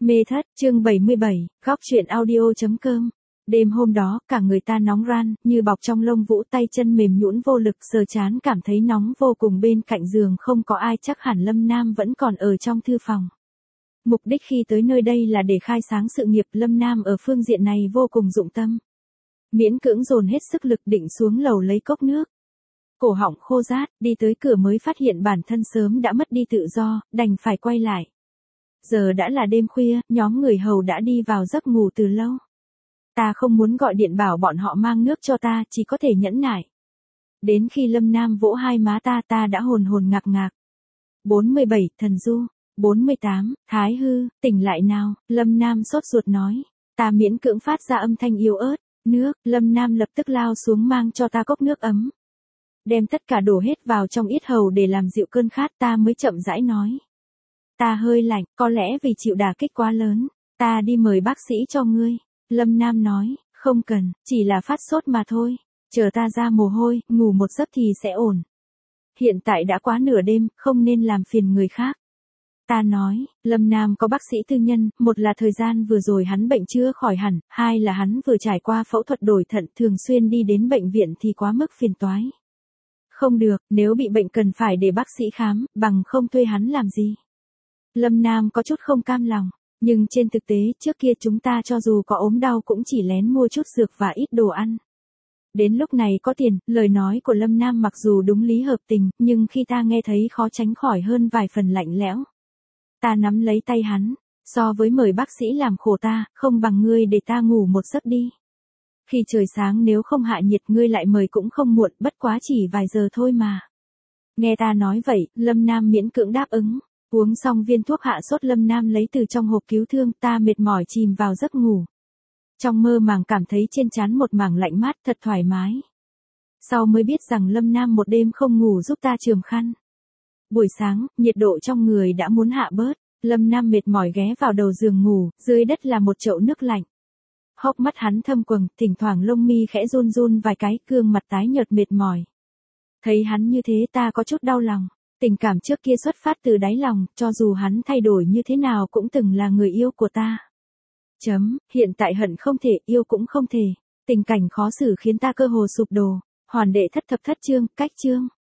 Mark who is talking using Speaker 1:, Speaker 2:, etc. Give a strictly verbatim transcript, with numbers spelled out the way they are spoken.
Speaker 1: Mê thất, chương bảy mươi bảy, góc truyện audio.com. Đêm hôm đó, cả người ta nóng ran, như bọc trong lông vũ, tay chân mềm nhũn vô lực, sờ chán cảm thấy nóng vô cùng. Bên cạnh giường không có ai, chắc hẳn Lâm Nam vẫn còn ở trong thư phòng. Mục đích khi tới nơi đây là để khai sáng sự nghiệp. Lâm Nam ở phương diện này vô cùng dụng tâm. Miễn cưỡng dồn hết sức lực định xuống lầu lấy cốc nước. Cổ họng khô rát, đi tới cửa mới phát hiện bản thân sớm đã mất đi tự do, đành phải quay lại. Giờ đã là đêm khuya, nhóm người hầu đã đi vào giấc ngủ từ lâu. Ta không muốn gọi điện bảo bọn họ mang nước cho ta, chỉ có thể nhẫn nại. Đến khi Lâm Nam vỗ hai má ta, ta đã hồn hồn ngạc ngạc. bốn mươi bảy, Thần Du. bốn mươi tám, Thái Hư, tỉnh lại nào, Lâm Nam sốt ruột nói. Ta miễn cưỡng phát ra âm thanh yếu ớt. Nước, Lâm Nam lập tức lao xuống mang cho ta cốc nước ấm. Đem tất cả đổ hết vào trong yết hầu để làm dịu cơn khát, ta mới chậm rãi nói. Ta hơi lạnh, có lẽ vì chịu đả kích quá lớn. Ta đi mời bác sĩ cho ngươi. Lâm Nam nói, không cần, chỉ là phát sốt mà thôi. Chờ ta ra mồ hôi, ngủ một giấc thì sẽ ổn. Hiện tại đã quá nửa đêm, không nên làm phiền người khác. Ta nói, Lâm Nam có bác sĩ tư nhân, một là thời gian vừa rồi hắn bệnh chưa khỏi hẳn, hai là hắn vừa trải qua phẫu thuật đổi thận, thường xuyên đi đến bệnh viện thì quá mức phiền toái. Không được, nếu bị bệnh cần phải để bác sĩ khám, bằng không thuê hắn làm gì. Lâm Nam có chút không cam lòng, nhưng trên thực tế trước kia chúng ta cho dù có ốm đau cũng chỉ lén mua chút dược và ít đồ ăn. Đến lúc này có tiền, lời nói của Lâm Nam mặc dù đúng lý hợp tình, nhưng khi ta nghe thấy khó tránh khỏi hơn vài phần lạnh lẽo. Ta nắm lấy tay hắn, so với mời bác sĩ làm khổ ta, không bằng ngươi để ta ngủ một giấc đi. Khi trời sáng nếu không hạ nhiệt ngươi lại mời cũng không muộn, bất quá chỉ vài giờ thôi mà. Nghe ta nói vậy, Lâm Nam miễn cưỡng đáp ứng. Uống xong viên thuốc hạ sốt, Lâm Nam lấy từ trong hộp cứu thương, ta mệt mỏi chìm vào giấc ngủ. Trong mơ màng cảm thấy trên trán một mảng lạnh mát thật thoải mái. Sau mới biết rằng Lâm Nam một đêm không ngủ giúp ta chườm khăn. Buổi sáng, nhiệt độ trong người đã muốn hạ bớt, Lâm Nam mệt mỏi ghé vào đầu giường ngủ, dưới đất là một chậu nước lạnh. Hốc mắt hắn thâm quầng, thỉnh thoảng lông mi khẽ run run vài cái, gương mặt tái nhợt mệt mỏi. Thấy hắn như thế ta có chút đau lòng. Tình cảm trước kia xuất phát từ đáy lòng, cho dù hắn thay đổi như thế nào cũng từng là người yêu của ta. Chấm, hiện tại hận không thể, yêu cũng không thể. Tình cảnh khó xử khiến ta cơ hồ sụp đổ. Hoàn đệ thất thập thất chương, cách chương.